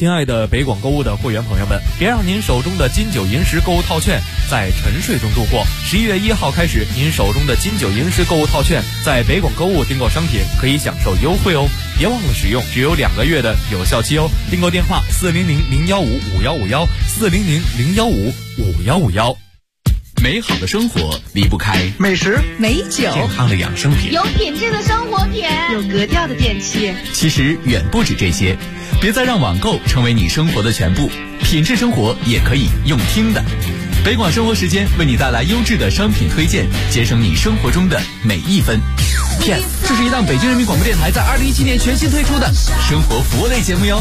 亲爱的北广购物的会员朋友们，别让您手中的金九银十购物套券在沉睡中度过。11月1号开始，您手中的金九银十购物套券在北广购物订购商品可以享受优惠哦，别忘了使用，只有2个月的有效期哦。订购电话400-015-5151，400-015-5151。 美好的生活离不开美食、 美酒、 健康的养生品， 有品质的生活品， 有格调的电器。 其实远不止这些，别再让网购成为你生活的全部，品质生活也可以用听的。北广生活时间为你带来优质的商品推荐，节省你生活中的每一分。Yes， 这是一档北京人民广播电台在2017年全新推出的生活服务类节目哟。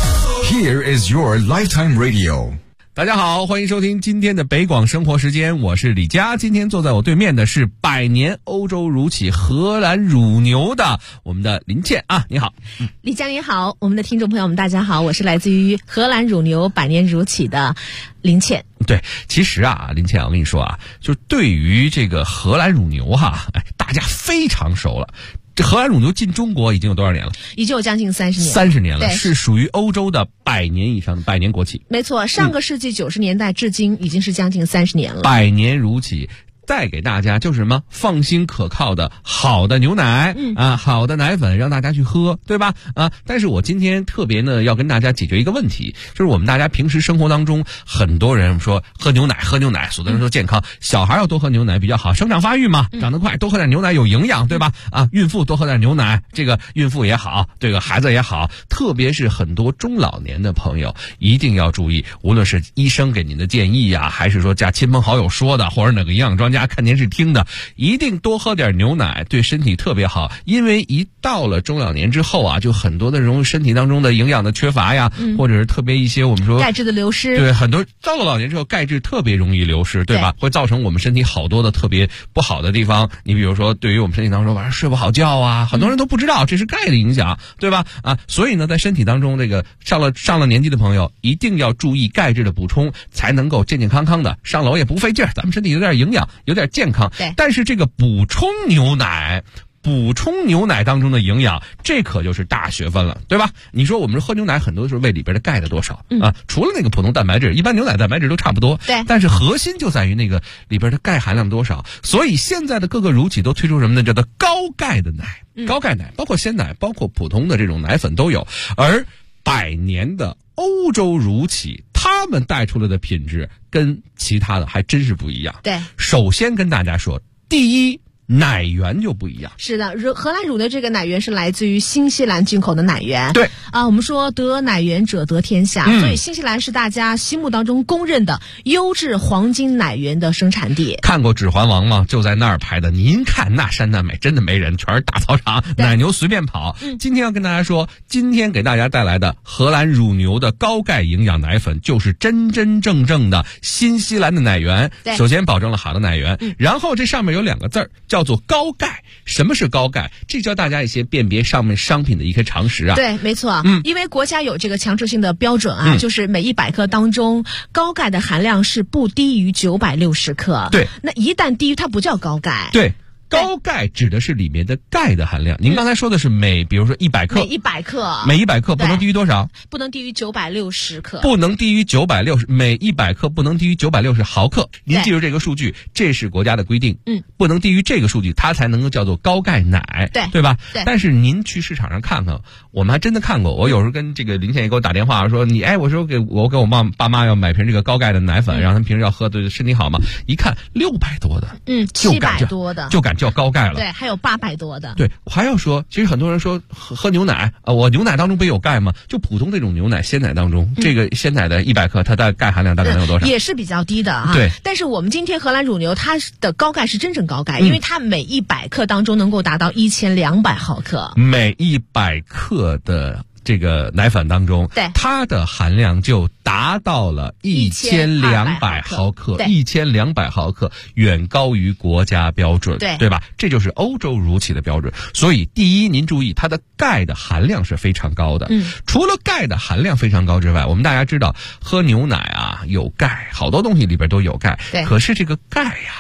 Here is your lifetime radio。 大家好，欢迎收听今天的北广生活时间，我是李佳。今天坐在我对面的是百年欧洲乳企荷兰乳牛的我们的林倩啊，你好。 李佳你好，我们的听众朋友们大家好，我是来自于荷兰乳牛百年乳企的林倩。 对，其实啊，林倩，我跟你说啊，就对于这个荷兰乳牛哈，大家非常熟了。这荷兰乳牛进中国已经有多少年了？ 已经有将近30年。 30年了，是属于欧洲的100年以上的100年国企。 没错，上个世纪90年代至今已经是将近30年了。 100年乳企。带给大家就是什么放心可靠的好的牛奶好的奶粉让大家去喝，对吧？但是我今天特别呢要跟大家解决一个问题，就是我们大家平时生活当中很多人说喝牛奶，所有的人说健康，小孩要多喝牛奶比较好，生长发育嘛，长得快，多喝点牛奶有营养，对吧？孕妇多喝点牛奶，这个孕妇也好，这个孩子也好，特别是很多中老年的朋友一定要注意，无论是医生给您的建议呀，还是说家亲朋好友说的，或者哪个营养专家看电视听的，一定多喝点牛奶，对身体特别好。因为一到了中老年之后啊，就很多的容易身体当中的营养的缺乏呀，或者是特别一些我们说钙质的流失， 对，很多到了老年之后钙质特别容易流失，对吧？会造成我们身体好多的特别不好的地方。你比如说对于我们身体当中晚上睡不好觉啊，很多人都不知道这是钙的影响，对吧？所以呢在身体当中这个上了年纪的朋友一定要注意钙质的补充，才能够健健康康的上楼也不费劲儿，咱们身体有点营养，有点健康。 对，但是这个补充牛奶当中的营养，这可就是大学问了，对吧？你说我们喝牛奶很多时候喂里边的钙的多少除了那个普通蛋白质，一般牛奶蛋白质都差不多， 对， 但是核心就在于那个里边的钙含量多少。所以现在的各个乳企都推出什么呢？叫做高钙的奶，高钙奶，包括鲜奶，包括普通的这种奶粉都有。而100年的欧洲乳企，他们带出来的品质跟其他的还真是不一样。 对， 首先跟大家说，第一，奶源就不一样。 是的，荷兰乳的这个奶源是来自于新西兰进口的奶源。 对我们说得奶源者得天下，所以新西兰是大家心目当中公认的优质黄金奶源的生产地。 看过《指环王》吗？就在那儿拍的。您看那山那美，真的没人，全是大操场，奶牛随便跑。今天要跟大家说，今天给大家带来的荷兰乳牛的高钙营养奶粉，就是真真正正的新西兰的奶源。首先保证了好的奶源，然后这上面有2个字儿，叫做高钙。什么是高钙？这教大家一些辨别上面商品的一些常识啊。 对，没错。因为国家有这个强制性的标准就是每100克当中高钙的含量是不低于960克。 对， 那一旦低于它不叫高钙。 对，高钙指的是里面的钙的含量。您刚才说的是比如说100克，每100克不能低于多少？ 不能低于960克。 不能低于960，每100克不能低于960毫克。您记住这个数据，这是国家的规定。不能低于这个数据，它才能够叫做高钙奶，对吧？ 对。 但是您去市场上看看，我们还真的看过。我有时候跟这个林倩也给我打电话说，我说给我爸妈要买瓶这个高钙的奶粉，让他们平时要喝对身体好嘛。一看600多的 ，700多的， 就敢叫高钙了。 对，还有800多的。 对，我还要说，其实很多人说喝牛奶我牛奶当中不有钙吗？就普通这种牛奶鲜奶当中，这个鲜奶的100克它的钙含量大概能有多少？ 也是比较低的对。 但是我们今天荷兰乳牛它的高钙是真正高钙，因为它每100克当中能够达到1200毫克。 每100克的这个奶粉当中，它的含量就达到了1200毫克，1200毫克，远高于国家标准，对吧？这就是欧洲乳企的标准。所以第一，您注意它的钙的含量是非常高的。除了钙的含量非常高之外，我们大家知道喝牛奶有钙，好多东西里边都有钙。可是这个钙是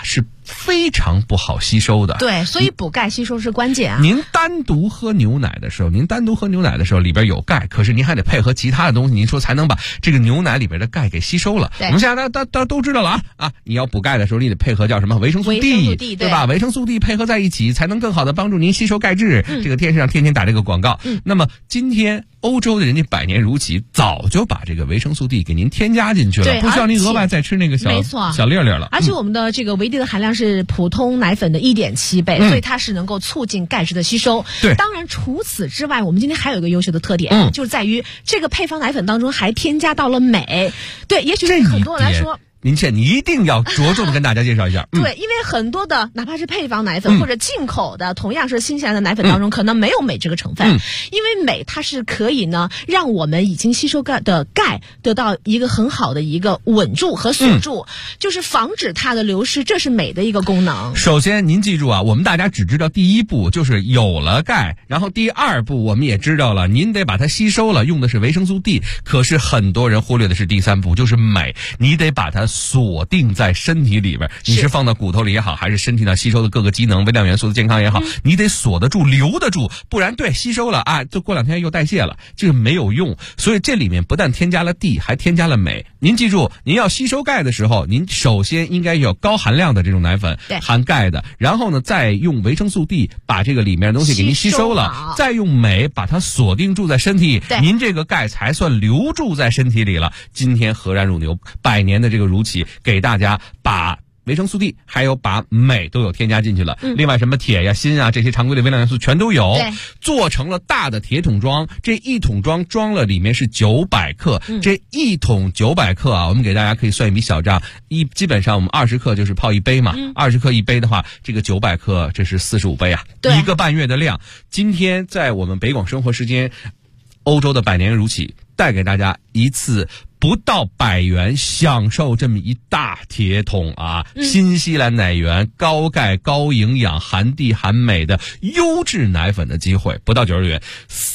非常不好吸收的。 对，所以补钙吸收是关键啊。 您单独喝牛奶的时候，里边有钙，可是您还得配合其他的东西，您说才能把这个牛奶里边的钙给吸收了。我们现在大家都知道了啊，你要补钙的时候，你得配合叫什么维生素 D， 对吧？维生素 D 配合在一起，才能更好的帮助您吸收钙质。这个电视上天天打这个广告。那么今天欧洲的人家百年如期，早就把这个维生素 D 给您添加进去了，不需要您额外再吃那个小粒粒了。 而且我们的这个维 D 的含量是普通奶粉的1.7倍，所以它是能够促进钙质的吸收。 对， 当然除此之外，我们今天还有一个优秀的特点，就是在于这个配方奶粉当中还添加到了镁。对，也许对很多人来说。 您一定要着重的跟大家介绍一下。 对，因为很多的哪怕是配方奶粉或者进口的同样是新西兰的奶粉当中，可能没有镁这个成分。因为镁它是可以呢让我们已经吸收的钙得到一个很好的一个稳住和锁住，就是防止它的流失，这是镁的一个功能。 首先您记住啊，我们大家只知道第一步就是有了钙，然后第二步我们也知道了，您得把它吸收了，用的是维生素 D。可是很多人忽略的是第三步，就是镁，你得把它锁定在身体里边，你是放到骨头里也好，还是身体上吸收的各个机能、微量元素的健康也好，你得锁得住、留得住，不然吸收了啊，就过2天又代谢了，这个没有用。所以这里面不但添加了 D， 还添加了镁。您记住，您要吸收钙的时候，您首先应该有高含量的这种奶粉，含钙的，然后呢，再用维生素 D 把这个里面的东西给您吸收了，再用镁把它锁定住在身体，您这个钙才算留住在身体里了。今天和然乳牛100年的这个如期，给大家把维生素 D 还有把镁都有添加进去了，另外什么铁呀、锌啊这些常规的微量元素全都有，做成了大的铁桶装，这一桶装装了里面是900克，这一桶900克啊，我们给大家可以算一笔小账，基本上我们20克就是泡一杯嘛，20克一杯的话，这个900克这是45杯啊，1个半月的量。今天在我们北广生活时间欧洲的100年如期，带给大家一次不到100元享受这么一大铁桶啊，新西兰奶源高钙高营养含 D 含镁的优质奶粉的机会，不到90元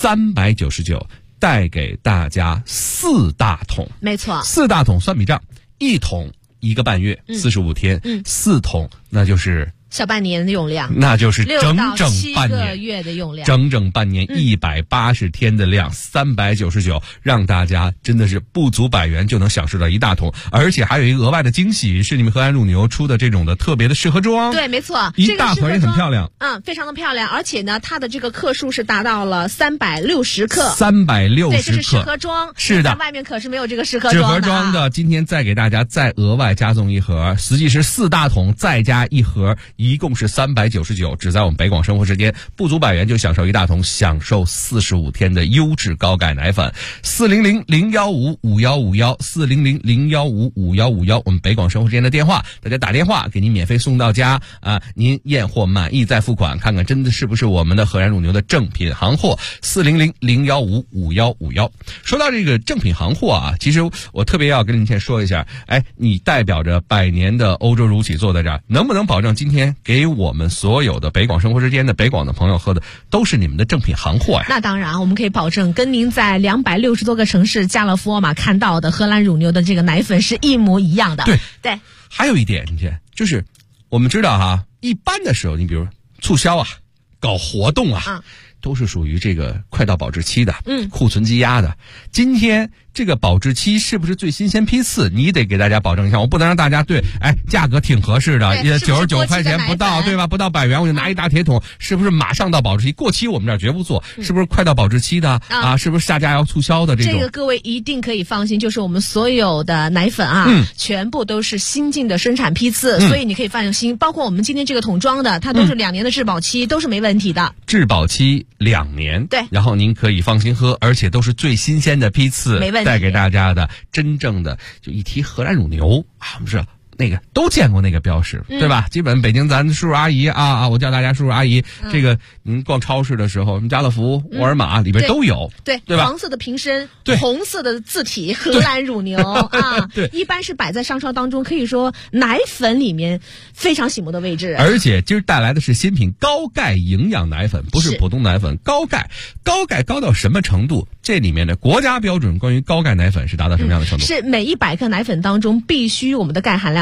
，399带给大家4大桶。 没错 ，4大桶算笔账，1桶1个半月，45天，4桶那就是小半年的用量， 那就是整整半 6到7个月的用量， 整整半年180天的量，399，让大家真的是不足100元就能享受到一大桶，而且还有一个额外的惊喜，是你们和然乳牛出的这种的特别的适合装。 对，没错， 一大盒也很漂亮， 非常的漂亮，而且呢，它的这个克数是达到了360克 ，360克， 对，这是适合装， 是的， 外面可是没有这个适合装的。今天再给大家再额外加送一盒，实际是4大桶再加一盒。一共是399，只在我们北广生活时间，不足100元就享受一大桶，享受45天的优质高钙奶粉。400-015-5151，400-015-5151，我们北广生活时间的电话，大家打电话给您免费送到家啊！您验货满意再付款，看看真的是不是我们的和然乳牛的正品行货。400-015-5151。说到这个正品行货啊，其实我特别要跟您先说一下，你代表着100年的欧洲如期坐在这儿，能不能保证今天给我们所有的北广生活时间的北广的朋友喝的都是你们的正品行货呀？ 那当然，我们可以保证跟您在260多个城市家乐福、沃尔玛看到的荷兰乳牛的这个奶粉是一模一样的。对， 还有一点，就是我们知道哈，一般的时候，你比如促销啊，搞活动啊，都是属于这个快到保质期的，库存积压的。今天这个保质期是不是最新鲜批次？你得给大家保证一下，我不能让大家价格挺合适的，也99块钱不到，对吧？不到100元我就拿一大铁桶，是不是马上到保质期？过期我们这儿绝不做，是不是快到保质期的啊？是不是下架要促销的这种？ 这个各位一定可以放心，就是我们所有的奶粉全部都是新进的生产批次，所以你可以放心。包括我们今天这个桶装的，它都是2年的质保期，都是没问题的。 质保期2年， 对， 然后您可以放心喝，而且都是最新鲜的批次， 没问题。 带给大家的真正的，就一提荷兰乳牛啊，我们是那个都见过那个标识，对吧？基本北京咱叔叔阿姨我叫大家叔叔阿姨，这个您逛超市的时候，家乐福、沃尔玛里边都有， 对吧？ 黄色的瓶身，红色的字体，荷兰乳牛对， 一般是摆在商超当中，可以说奶粉里面非常醒目的位置。 而且今儿带来的是新品高钙营养奶粉，不是普通奶粉，高钙高到什么程度？这里面的国家标准关于高钙奶粉是达到什么样的程度？ 是每100克奶粉当中必须我们的钙含量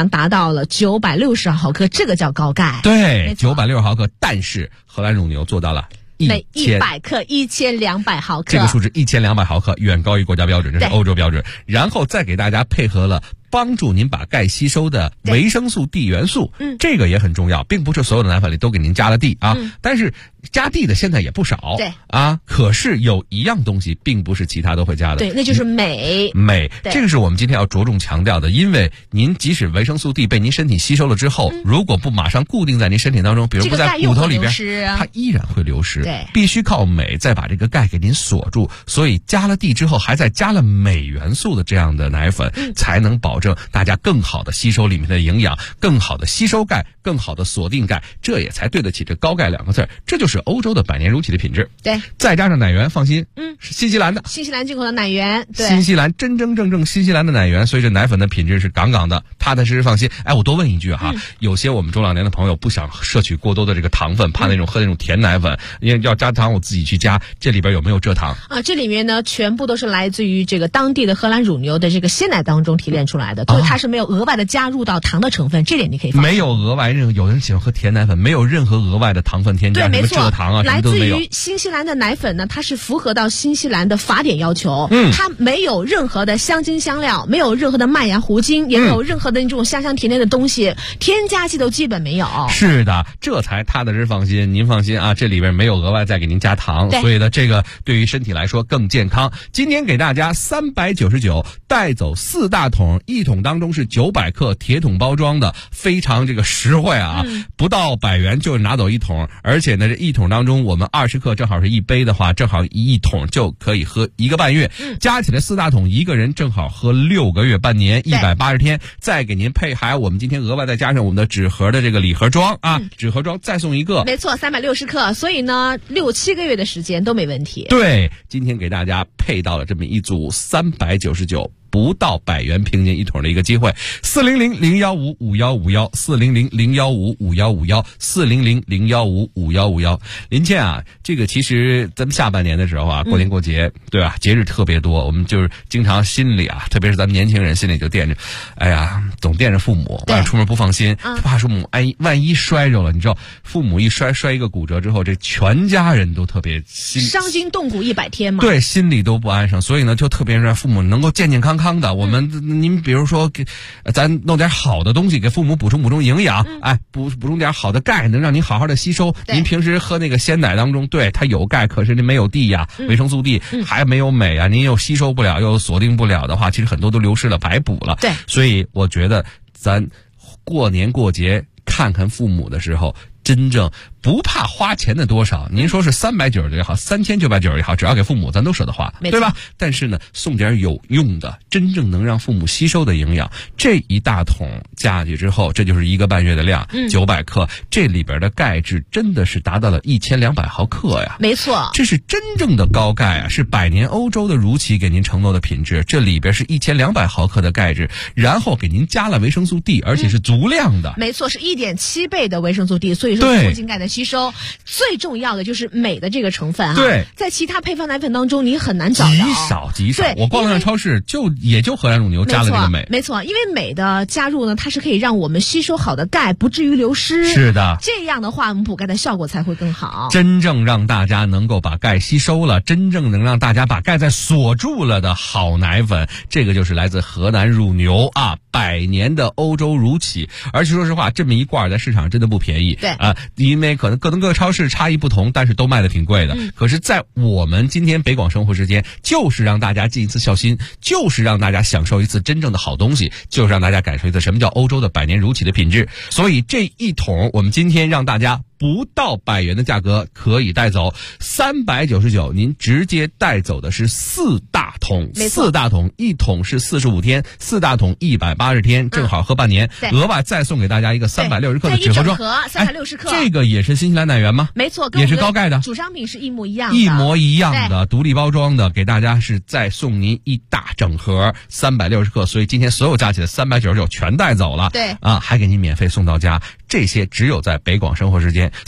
量达到了960毫克，这个叫高钙。 对，960毫克，但是荷兰乳牛做到了每100克1200毫克， 这个数值1200毫克远高于国家标准，这是欧洲标准。然后再给大家配合了帮助您把钙吸收的维生素 D 元素，这个也很重要，并不是所有的奶粉里都给您加了 D 啊，但是加 D 的现在也不少， 对啊，可是有一样东西并不是其他都会加的， 对，那就是镁， 这个是我们今天要着重强调的，因为您即使维生素 D 被您身体吸收了之后，如果不马上固定在您身体当中，比如不在骨头里边，它依然会流失， 对， 必须靠镁再把这个钙给您锁住，所以加了 D 之后，还再加了镁元素的这样的奶粉，才能保证大家更好的吸收里面的营养，更好的吸收钙，更好的锁定钙，这也才对得起这高钙2个字，这就是欧洲的百年乳企的品质。 对， 再加上奶源，放心，是新西兰的， 新西兰进口的奶源，对， 新西兰真正新西兰的奶源，所以这奶粉的品质是杠杠的，踏踏实实放心。哎，我多问一句哈，有些我们中老年的朋友不想摄取过多的这个糖分，怕那种喝那种甜奶粉，因为要加糖我自己去加，这里边有没有蔗糖啊？这里面呢全部都是来自于这个当地的荷兰乳牛的这个鲜奶当中提炼出来的，所以它是没有额外的加入到糖的成分，这点你可以放心。 没有额外任何，有人喜欢喝甜奶粉，没有任何额外的糖分添加， 对，没错， 什么蔗糖啊，什么都没有。 来自于新西兰的奶粉呢，它是符合到新西兰的法典要求，它没有任何的香精香料，没有任何的麦芽糊精，也没有任何的那种香香甜甜的东西，添加剂都基本没有。 是的，这才踏踏实实放心。您放心啊，这里边没有额外再给您加糖，所以呢，这个对于身体来说更健康。今天给大家399带走4大桶，1桶当中是900克铁桶包装的，非常这个实惠啊，不到100元就拿走1桶，而且呢，这1桶当中我们20克正好是1杯的话，正好1桶就可以喝1个半月，加起来4大桶，一个人正好喝6个月半年，180天，再给您配还我们今天额外再加上我们的纸盒的这个礼盒装啊，纸盒装再送一个， 没错，360克，所以呢6、7个月的时间都没问题。 对，今天给大家配到了这么一组399。不到100元平均1桶的一个机会，400-015-5151，400-015-5151，400-015-5151。林倩啊，这个其实咱们下半年的时候啊，过年过节，对吧？节日特别多，我们就是经常心里啊，特别是咱们年轻人心里就惦着，哎呀，总惦着父母，晚上出门不放心，怕父母万一摔着了，你知道，父母一摔一个骨折之后，这全家人都特别伤筋动骨100天嘛， 对，心里都不安生，所以呢，就特别让父母能够健健康康的，我们您比如说咱弄点好的东西给父母补充营养，补充点好的钙，能让您好好的吸收。您平时喝那个鲜奶当中，对它有钙，可是您没有 D 呀，维生素 D，还没有镁啊，您又吸收不了，又锁定不了的话，其实很多都流失了，白补了。 对， 所以我觉得咱过年过节看看父母的时候，真正不怕花钱的多少，您说是390也好，3990也好，只要给父母咱都舍得花，对吧？但是呢，送点有用的，真正能让父母吸收的营养，这一大桶加去之后，这就是1个半月的量，900克，这里边的钙质真的是达到了1200毫克呀， 没错， 这是真正的高钙啊，是100年欧洲的乳企给您承诺的品质，这里边是1200毫克的钙质，然后给您加了维生素 D， 而且是足量的， 没错，是1.7倍的维生素 D， 所以说促进钙的吸收。最重要的就是镁的这个成分啊， 对， 在其他配方奶粉当中你很难找到， 极少。我逛了超市也就荷兰乳牛加了这个镁， 没错，因为镁的加入呢，它是可以让我们吸收好的钙不至于流失， 是的， 这样的话我们补钙的效果才会更好， 真正让大家能够把钙吸收了，真正能让大家把钙再锁住了的好奶粉，这个就是来自荷兰乳牛啊，100年的欧洲乳企，而且说实话，这么一罐在市场真的不便宜， 对啊，因为可能各个超市差异不同，但是都卖的挺贵的。可是，在我们今天北广生活时间，就是让大家尽一次孝心，就是让大家享受一次真正的好东西，就是让大家感受一次什么叫欧洲的100年乳企的品质。所以这一桶，我们今天让大家不到100元的价格可以带走，399，您直接带走的是4大桶，4大桶，1桶是45天，4大桶180天，正好喝半年。额外再送给大家一个360克的纸盒装 ，360克， 这个也是新西兰奶源吗？ 没错， 也是高钙的， 主商品是一模一样的，独立包装的，给大家是再送您一大整盒360克，所以今天所有加起来399全带走了， 对啊，还给您免费送到家。这些只有在北广生活时间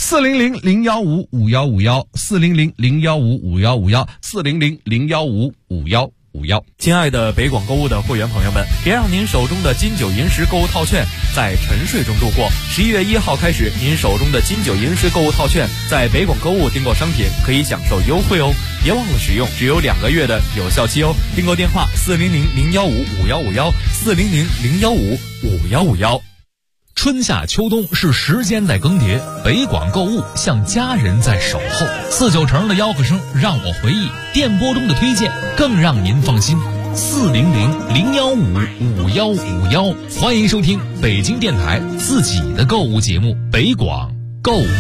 ，400-015-5151，400-015-5151，400-015-5151。 5151。 亲爱的北广购物的会员朋友们，别让您手中的金九银十购物套券在沉睡中度过。11月1号开始，您手中的金九银十购物套券在北广购物订购商品可以享受优惠哦，别忘了使用，只有2个月的有效期哦。订购电话400-015-5151，400-015-5151。 春夏秋冬是时间在更迭，北广购物像家人在守候。49城的吆喝声让我回忆，电波中的推荐更让您放心。400-015-5151，欢迎收听北京电台自己的购物节目北广购物。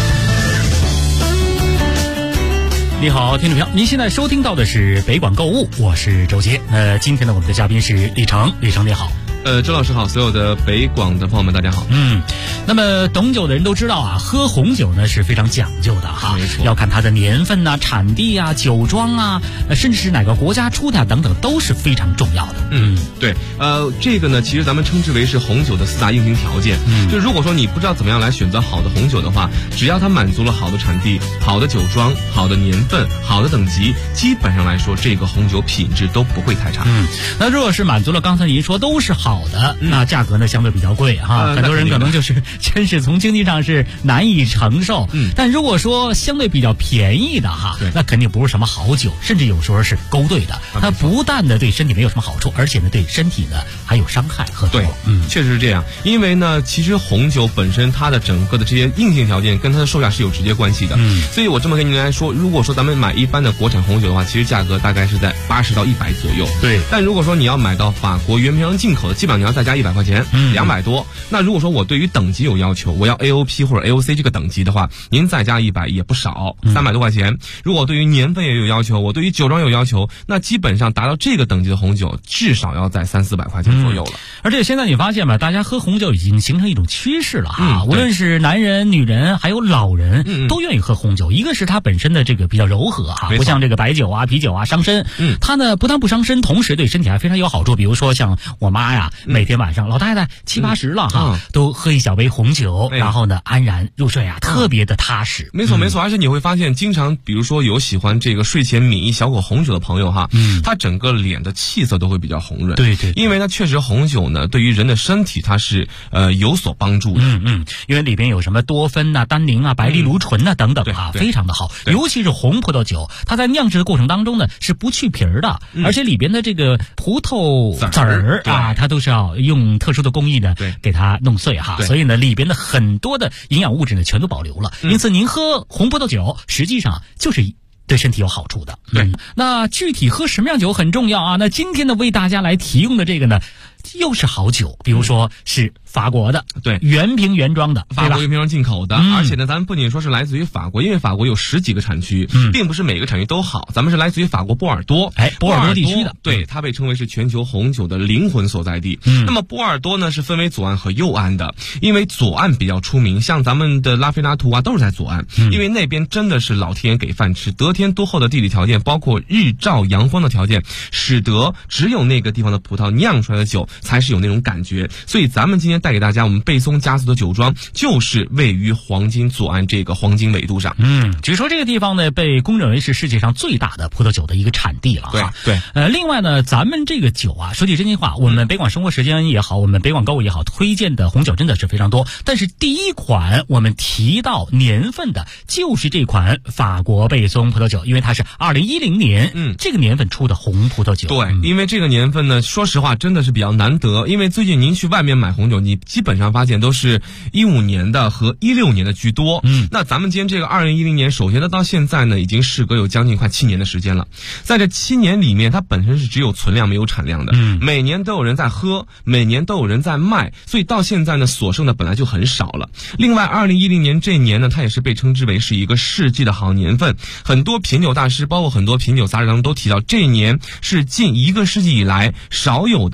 你好，听众朋友，您现在收听到的是北广购物，我是周杰。今天呢，我们的嘉宾是李成，李成你好。 周老师好，所有的北广的朋友们大家好。 那么懂酒的人都知道啊，喝红酒呢是非常讲究的哈， 没错， 要看它的年份啊、产地啊、酒庄啊，甚至是哪个国家出的等等，都是非常重要的。 对，这个呢，其实咱们称之为是红酒的4大硬性条件。就如果说你不知道怎么样来选择好的红酒的话，只要它满足了好的产地、好的酒庄、好的年份、好的等级，基本上来说，这个红酒品质都不会太差。 那如果是满足了刚才您说都是好的，那价格呢相对比较贵哈，很多人可能就是真是从经济上是难以承受。但如果说相对比较便宜的哈，那肯定不是什么好酒，甚至有时候是勾兑的。它不但的对身体没有什么好处，而且呢对身体呢还有伤害和对，确实是这样。因为呢，其实红酒本身它的整个的这些硬性条件跟它的售价是有直接关系的。所以我这么跟您来说，如果说咱们买一般的国产红酒的话，其实价格大概是在80到100左右。 对。 但如果说你要买到法国原瓶进口的，基本上你要再加100块钱，200多。那如果说我对于等级有要求，我要 AOP 或者 AOC 这个等级的话，您再加100也不少，300多块钱。如果对于年份也有要求，我对于酒庄有要求，那基本上达到这个等级的红酒，至少要在300-400块钱左右了。 而且现在你发现吧，大家喝红酒已经形成一种趋势了哈，无论是男人、女人，还有老人，都愿意喝红酒。一个是它本身的这个比较柔和哈，不像这个白酒啊、啤酒啊伤身。它呢不但不伤身，同时对身体还非常有好处。比如说像我妈呀，每天晚上老太太70-80了哈，都喝一小杯红酒，然后呢安然入睡啊，特别的踏实。 没错没错，而且你会发现，经常比如说有喜欢这个睡前抿一小口红酒的朋友哈，他整个脸的气色都会比较红润。 对对， 因为它确实红酒呢，对于人的身体它是有所帮助的。 因为里边有什么多酚呐、单宁啊、白藜芦醇呐等等啊，非常的好。尤其是红葡萄酒，它在酿制的过程当中呢是不去皮儿的，而且里边的这个葡萄籽儿啊，它都是要用特殊的工艺呢给它弄碎哈，所以呢里边的很多的营养物质呢全都保留了。因此您喝红葡萄酒实际上就是对身体有好处的。那具体喝什么样酒很重要啊。那今天呢为大家来提供的这个呢又是好酒，比如说是法国的， 对， 原瓶原装的， 法国原瓶装进口的，而且呢，咱们不仅说是来自于法国，因为法国有10几个产区，并不是每个产区都好，咱们是来自于法国波尔多， 波尔多地区的， 对，它被称为是全球红酒的灵魂所在地。那么波尔多呢是分为左岸和右岸的，因为左岸比较出名，像咱们的拉菲纳图啊都是在左岸，因为那边真的是老天爷给饭吃，得天独厚的地理条件，包括日照阳光的条件，使得只有那个地方的葡萄酿出来的酒才是有那种感觉。所以咱们今天带给大家我们贝松家族的酒庄，就是位于黄金左岸这个黄金纬度上。 据说这个地方呢被公认为是世界上最大的葡萄酒的一个产地了哈。 对。 另外呢，咱们这个酒啊，说句真心话，我们北广生活时间也好，我们北广购物也好，推荐的红酒真的是非常多。但是第一款我们提到年份的就是这款法国贝松葡萄酒，因为它是2010年这个年份出的红葡萄酒。 对，因为这个年份呢，说实话真的是比较难得，因为最近您去外面买红酒，你基本上发现都是15年的和16年的居多。那咱们今天这个2010年，首先呢到现在呢已经事隔有将近快7年的时间了，在这7年里面，它本身是只有存量没有产量的，每年都有人在喝，每年都有人在卖，所以到现在呢所剩的本来就很少了。另外2010年这一年呢，它也是被称之为是一个世纪的好年份，很多品酒大师包括很多品酒杂志当中都提到，这一年是近1个世纪以来少有的3个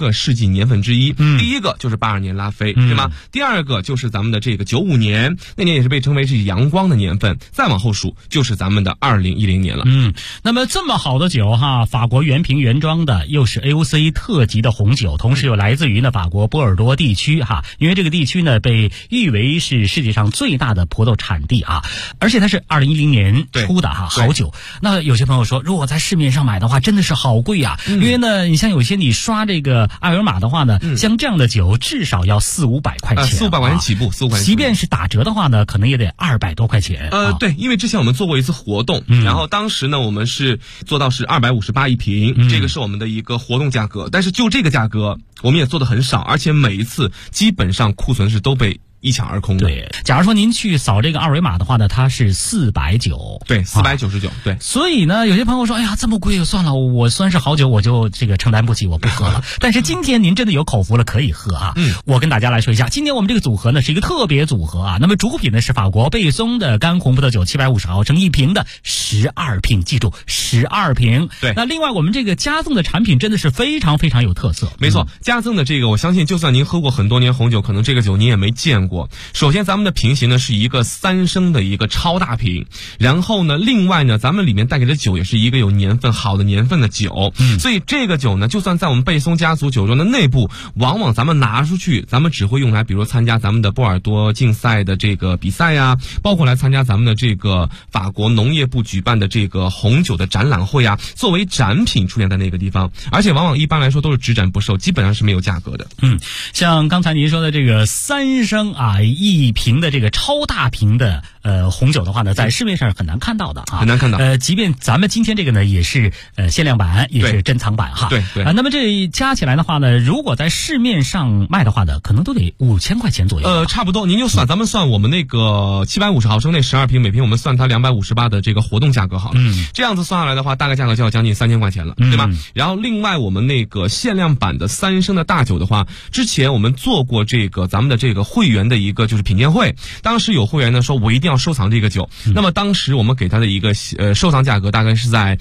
个世纪年份之一。第一个就是82年拉菲，对吗？第二个就是咱们的这个95年，那年也是被称为是阳光的年份。再往后数就是咱们的2010年了。 那么这么好的酒哈，法国原瓶原装的，又是 AOC 特级的红酒，同时又来自于呢法国波尔多地区哈，因为这个地区呢被誉为是世界上最大的葡萄产地啊，而且它是2010年出的哈，好酒。那有些朋友说，如果在市面上买的话，真的是好贵啊，因为呢，你像有些你刷这个二维码的话呢，像这样的酒至少要400-500块钱 ，400-500块钱起步，400-500块钱。 即便是打折的话呢，可能也得200多块钱。 对，因为之前我们做过一次活动，然后当时呢，我们是做到是258一瓶，这个是我们的一个活动价格，但是就这个价格，我们也做的很少，而且每一次基本上库存是都被一抢而空的。 对，假如说您去扫这个二维码的话呢，它是490， 对，499，对。 所以呢，有些朋友说，哎呀，这么贵，算了，我虽然是好酒，我就这个承担不起，我不喝了。但是今天您真的有口福了，可以喝啊。我跟大家来说一下，今天我们这个组合呢是一个特别组合啊。那么主品呢是法国贝松的干红葡萄酒，750毫升一瓶的12瓶，记住12瓶。 对。 那另外我们这个加赠的产品真的是非常非常有特色。 没错，加赠的这个，我相信就算您喝过很多年红酒，可能这个酒您也没见过。首先咱们的瓶型呢是一个3升的一个超大瓶，然后呢另外呢咱们里面带给的酒也是一个有年份好的年份的酒，所以这个酒呢就算在我们贝松家族酒庄的内部，往往咱们拿出去，咱们只会用来比如参加咱们的波尔多竞赛的这个比赛呀，包括来参加咱们的这个法国农业部举办的这个红酒的展览会啊，作为展品出现在那个地方，而且往往一般来说都是只展不售，基本上是没有价格的。 像刚才您说的这个3升啊一瓶的这个超大瓶的红酒的话呢，在市面上是很难看到的啊， 很难看到。 即便咱们今天这个呢也是限量版，也是珍藏版哈。 对。 那么这加起来的话呢，如果在市面上卖的话呢，可能都得5000块钱左右。 差不多，您就算咱们算我们那个750毫升那12瓶，每瓶我们算它258的这个活动价格好了。这样子算下来的话，大概价格就要将近3000块钱了，对吧？然后另外我们那个限量版的3升的大酒的话，之前我们做过这个咱们的这个会员的一个就是品鉴会，当时有会员呢说我一定要收藏这个酒，那么当时我们给他的一个收藏价格大概是在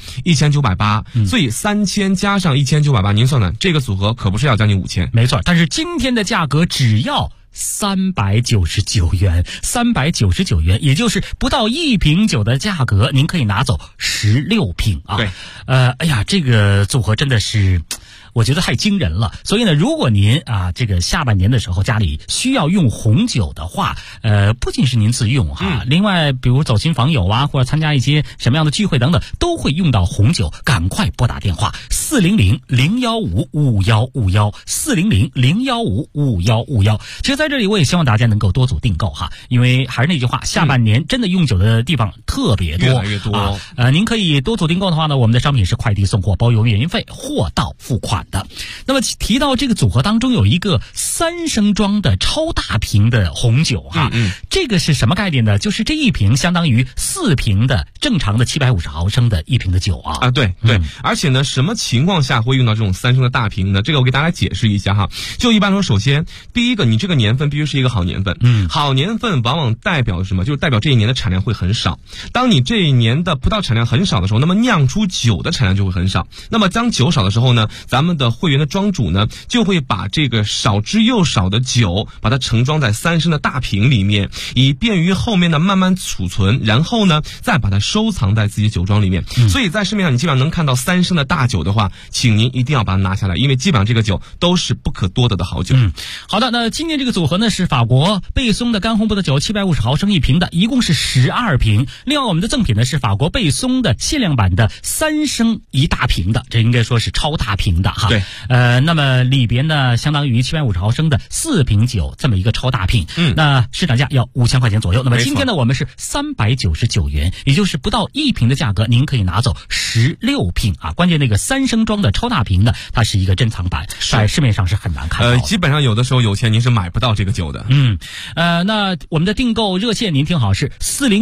1980，所以3000加上1980，您算算这个组合可不是要将近5000。 没错，但是今天的价格只要399元，399元，也就是不到1瓶酒的价格，您可以拿走16瓶啊。 对， 哎呀，这个组合真的是我觉得太惊人了。所以呢，如果您啊这个下半年的时候家里需要用红酒的话，不仅是您自用哈，另外比如走亲访友啊，或者参加一些什么样的聚会等等，都会用到红酒，赶快拨打电话400-015-5151，400-015-5151。其实在这里我也希望大家能够多组订购哈，因为还是那句话，下半年真的用酒的地方特别多， 越来越多您可以多组订购的话呢，我们的商品是快递送货包邮免运费，货到付款的。那么提到这个组合当中有一个3升装的超大瓶的红酒哈，这个是什么概念呢？就是这一瓶相当于4瓶的正常的750毫升的一瓶的酒啊。 对，而且呢，什么情况下会用到这种3升的大瓶呢？这个我给大家解释一下哈。就一般说，首先第一个，你这个年份必须是一个好年份，好年份往往代表什么？就是代表这一年的产量会很少。当你这一年的葡萄产量很少的时候，那么酿出酒的产量就会很少。那么当酒少的时候呢，咱们的会员的庄主呢，就会把这个少之又少的酒，把它盛装在3升的大瓶里面，以便于后面的慢慢储存，然后呢，再把它收藏在自己酒庄里面。所以在市面上你基本上能看到3升的大酒的话，请您一定要把它拿下来，因为基本上这个酒都是不可多得的好酒。 好的，那今天这个组合呢是法国贝松的干红葡萄酒，750毫升一瓶的，一共是12瓶。另外我们的赠品呢是法国贝松的限量版的3升一大瓶的，这应该说是超大瓶的哈。 对， 那么里边呢相当于750毫升的4瓶酒这么一个超大瓶，那市场价要5000块钱左右。那么今天呢我们是399元，也就是不到1瓶的价格，您可以拿走16瓶啊。关键那个3升装的超大瓶呢，它是一个珍藏版，在市面上是很难看到的。 基本上有的时候有钱您是买不到这个酒的。 那我们的订购热线您听好是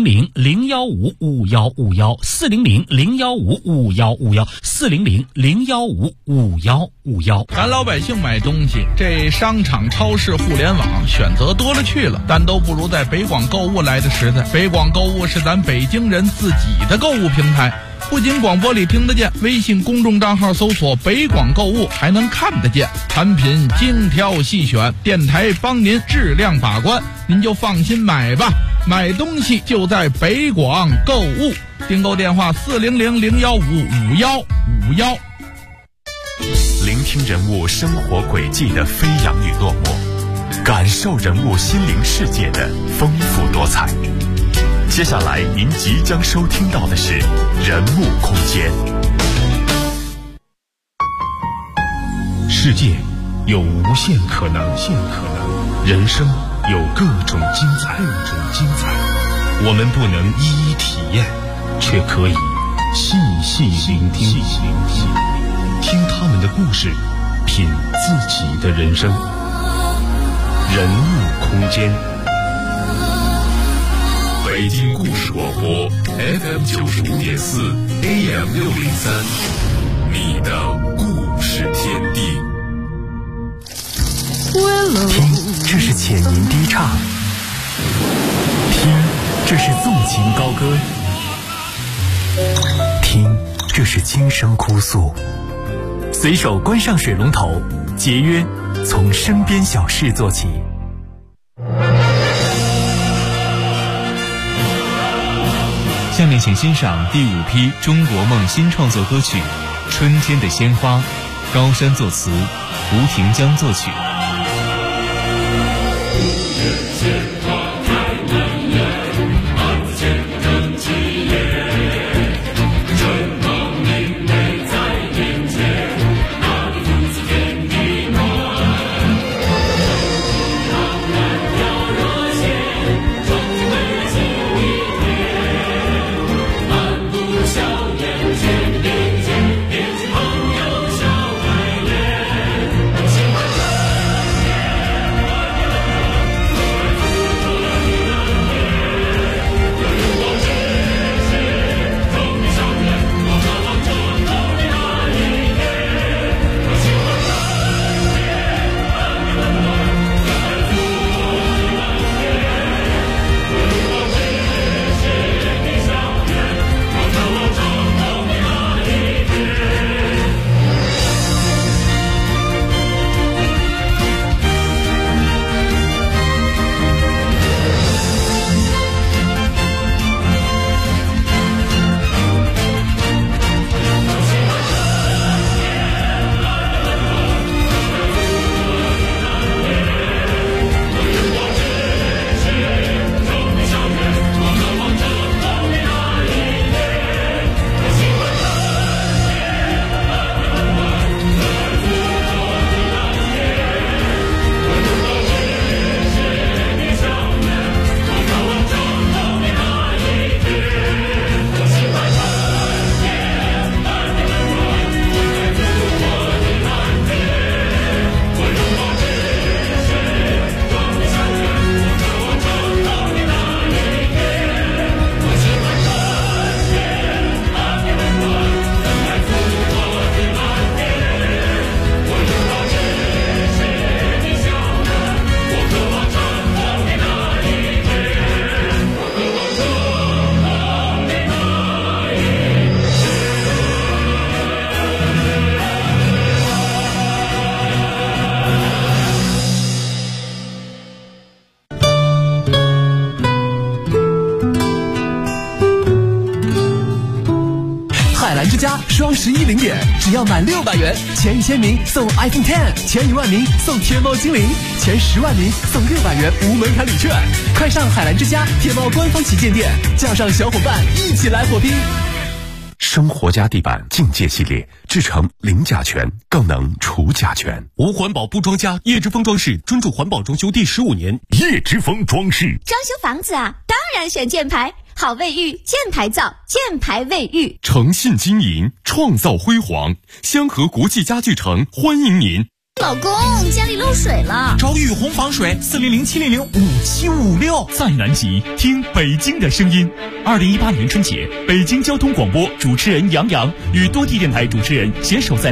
400-015-5151，400-015-5151，400-015-5151。 咱老百姓买东西，这商场、超市、互联网选择多了去了，但都不如在北广购物来的实在。北广购物是咱北京人自己的购物平台， 不仅广播里听得见，微信公众账号搜索北广购物还能看得见，产品精挑细选，电台帮您质量把关，您就放心买吧。买东西就在北广购物，订购电话400-015-5151。 聆听人物生活轨迹的飞扬与落寞，感受人物心灵世界的丰富多彩。接下来您即将收听到的是人物空间。 世界有无限可能，人生有各种精彩。我们不能一一体验，却可以细细聆听，听他们的故事，品自己的人生。人物空间。 北京故事广播 FM 95.4 AM 603，你的故事天地。 听，这是浅吟低唱；听，这是纵情高歌；听，这是轻声哭诉。随手关上水龙头，节约，从身边小事做起。 下面请欣赏第5批中国梦新创作歌曲《春天的鲜花》，高山作词，胡廷江作曲。 双11零点，只要满600元，前1000名送 iPhone X， 前1万名送天猫精灵，前10万名送600元无门槛礼券。快上海澜之家天猫官方旗舰店，叫上小伙伴一起来火拼。 生活家地板境界系列，制成零甲醛，更能除甲醛。 无环保不装家，叶之峰装饰专注环保装修第15年。 叶之峰装饰装修房子啊，当然选箭牌，好卫浴，箭牌造，箭牌卫浴， 诚信经营，创造辉煌。香河国际家具城欢迎您。 老公，家里漏水了， 找雨虹防水，400-700-5756。在南极，听北京的声音。2018年春节，北京交通广播主持人杨洋与多地电台主持人携手在